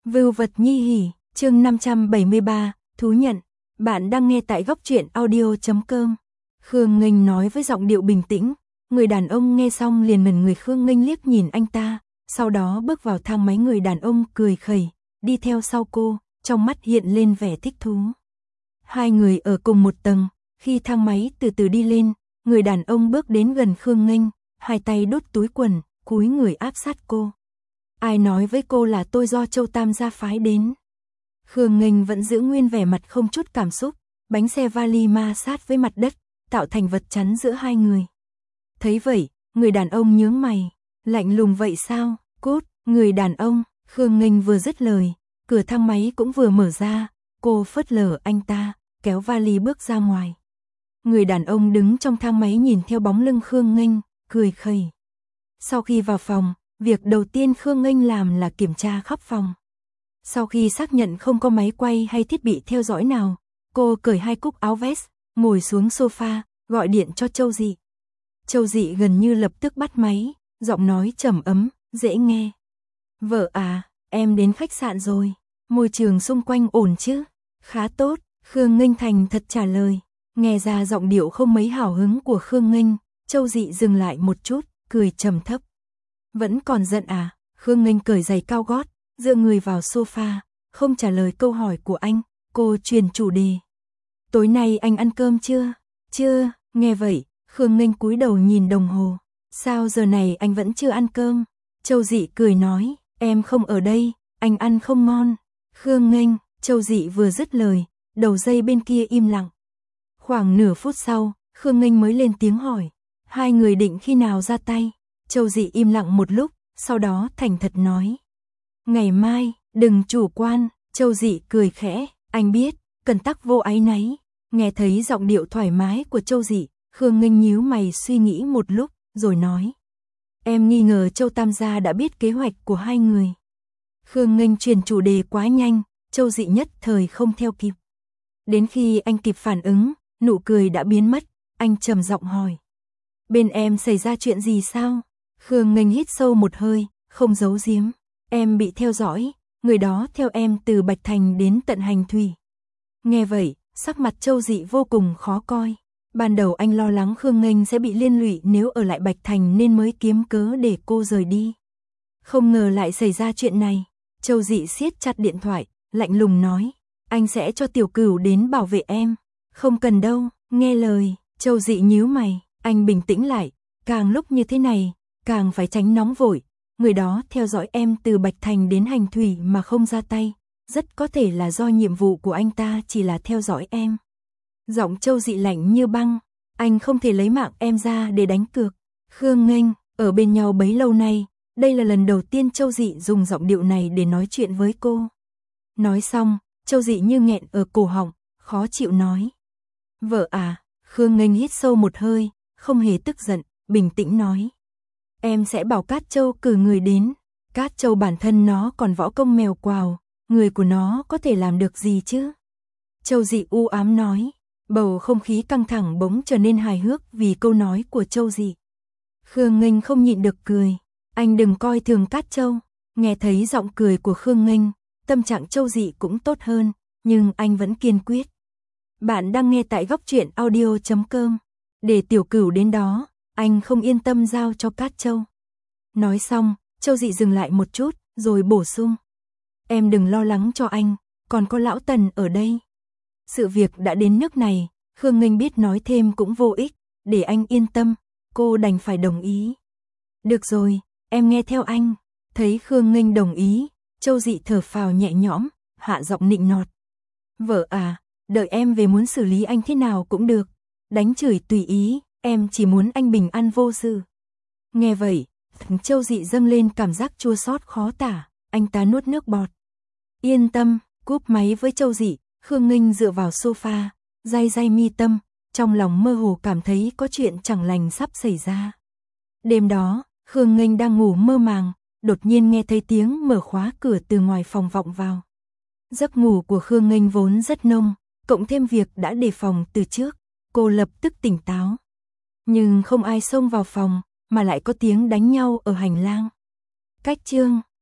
Vưu vật nhi hỉ, chương 573, thú nhận. Bạn đang nghe tại góc truyện audio.com. Khương Nghênh nói với giọng điệu bình tĩnh. Người đàn ông nghe xong liền ngẩn người. Khương Nghênh liếc nhìn anh ta, sau đó bước vào thang máy. Người đàn ông cười khẩy, đi theo sau cô, trong mắt hiện lên vẻ thích thú. Hai người ở cùng một tầng, khi thang máy từ từ đi lên, người đàn ông bước đến gần Khương Nghênh, hai tay đút túi quần, cúi người áp sát cô. Ai nói với cô là tôi do Châu Tam gia phái đến? Khương Nghênh vẫn giữ nguyên vẻ mặt không chút cảm xúc, bánh xe vali ma sát với mặt đất, tạo thành vật chắn giữa hai người. Thấy vậy, người đàn ông nhướng mày, lạnh lùng vậy sao? Cút, người đàn ông. Khương Nghênh vừa dứt lời, cửa thang máy cũng vừa mở ra, cô phớt lờ anh ta, kéo vali bước ra ngoài. Người đàn ông đứng trong thang máy nhìn theo bóng lưng Khương Nghênh, cười khẩy. Sau khi vào phòng, việc đầu tiên Khương Nghênh làm là kiểm tra khắp phòng. Sau khi xác nhận không có máy quay hay thiết bị theo dõi nào, cô cởi hai cúc áo vest, ngồi xuống sofa, gọi điện cho Châu Dị. Châu Dị gần như lập tức bắt máy, giọng nói trầm ấm, dễ nghe. Vợ à, em đến khách sạn rồi, môi trường xung quanh ổn chứ? Khá tốt, Khương Nghênh thành thật trả lời. Nghe ra giọng điệu không mấy hào hứng của Khương Nghênh, Châu Dị dừng lại một chút, cười trầm thấp. Vẫn còn giận à? Khương Nghênh cởi giày cao gót, dựa người vào sofa, không trả lời câu hỏi của anh, cô chuyển chủ đề. Tối nay anh ăn cơm chưa? Chưa, nghe vậy, Khương Nghênh cúi đầu nhìn đồng hồ. Sao giờ này anh vẫn chưa ăn cơm? Châu Dị cười nói, em không ở đây, anh ăn không ngon. Khương Nghênh, Châu Dị vừa dứt lời, đầu dây bên kia im lặng. Khoảng nửa phút sau, Khương Nghênh mới lên tiếng hỏi, hai người định khi nào ra tay? Châu Dị im lặng một lúc, sau đó thành thật nói. Ngày mai, đừng chủ quan. Châu Dị cười khẽ, anh biết, cần tắc vô áy náy. Nghe thấy giọng điệu thoải mái của Châu Dị, Khương Nghênh nhíu mày suy nghĩ một lúc, rồi nói. Em nghi ngờ Châu Tam gia đã biết kế hoạch của hai người. Khương Nghênh chuyển chủ đề quá nhanh, Châu Dị nhất thời không theo kịp. Đến khi anh kịp phản ứng, nụ cười đã biến mất, anh trầm giọng hỏi. Bên em xảy ra chuyện gì sao? Khương Nghênh hít sâu một hơi, không giấu giếm. Em bị theo dõi, người đó theo em từ Bạch Thành đến tận Hành Thủy. Nghe vậy, sắc mặt Châu Dị vô cùng khó coi. Ban đầu anh lo lắng Khương Nghênh sẽ bị liên lụy nếu ở lại Bạch Thành nên mới kiếm cớ để cô rời đi. Không ngờ lại xảy ra chuyện này. Châu Dị siết chặt điện thoại, lạnh lùng nói. Anh sẽ cho Tiểu Cửu đến bảo vệ em. Không cần đâu, nghe lời. Châu Dị nhíu mày, anh bình tĩnh lại. Càng lúc như thế này, càng phải tránh nóng vội. Người đó theo dõi em từ Bạch Thành đến Hành Thủy mà không ra tay. Rất có thể là do nhiệm vụ của anh ta chỉ là theo dõi em. Giọng Châu Dị lạnh như băng. Anh không thể lấy mạng em ra để đánh cược. Khương Nghênh, ở bên nhau bấy lâu nay, đây là lần đầu tiên Châu Dị dùng giọng điệu này để nói chuyện với cô. Nói xong, Châu Dị như nghẹn ở cổ họng, khó chịu nói. Vợ à? Khương Nghênh hít sâu một hơi, không hề tức giận, bình tĩnh nói. Em sẽ bảo Cát Châu cử người đến. Cát Châu bản thân nó còn võ công mèo quào, người của nó có thể làm được gì chứ? Châu Dị u ám nói. Bầu không khí căng thẳng bỗng trở nên hài hước vì câu nói của Châu Dị. Khương Nghênh không nhịn được cười. Anh đừng coi thường Cát Châu. Nghe thấy giọng cười của Khương Nghênh, tâm trạng Châu Dị cũng tốt hơn, nhưng anh vẫn kiên quyết. Bạn đang nghe tại góc truyện audio.com. Để Tiểu Cửu đến đó, anh không yên tâm giao cho Cát Châu. Nói xong, Châu Dị dừng lại một chút, rồi bổ sung. Em đừng lo lắng cho anh, còn có lão Tần ở đây. Sự việc đã đến nước này, Khương Nghênh biết nói thêm cũng vô ích, để anh yên tâm, cô đành phải đồng ý. Được rồi, em nghe theo anh. Thấy Khương Nghênh đồng ý, Châu Dị thở phào nhẹ nhõm, hạ giọng nịnh nọt. Vợ à, đợi em về muốn xử lý anh thế nào cũng được. Đánh chửi tùy ý, em chỉ muốn anh bình an vô sự. Nghe vậy, Châu Dị dâng lên cảm giác chua xót khó tả, anh ta nuốt nước bọt. Yên tâm, cúp máy với Châu Dị, Khương Nghênh dựa vào sofa, day day mi tâm, trong lòng mơ hồ cảm thấy có chuyện chẳng lành sắp xảy ra. Đêm đó, Khương Nghênh đang ngủ mơ màng, đột nhiên nghe thấy tiếng mở khóa cửa từ ngoài phòng vọng vào. Giấc ngủ của Khương Nghênh vốn rất nông, cộng thêm việc đã đề phòng từ trước, cô lập tức tỉnh táo. Nhưng không ai xông vào phòng, mà lại có tiếng đánh nhau ở hành lang. Cách chương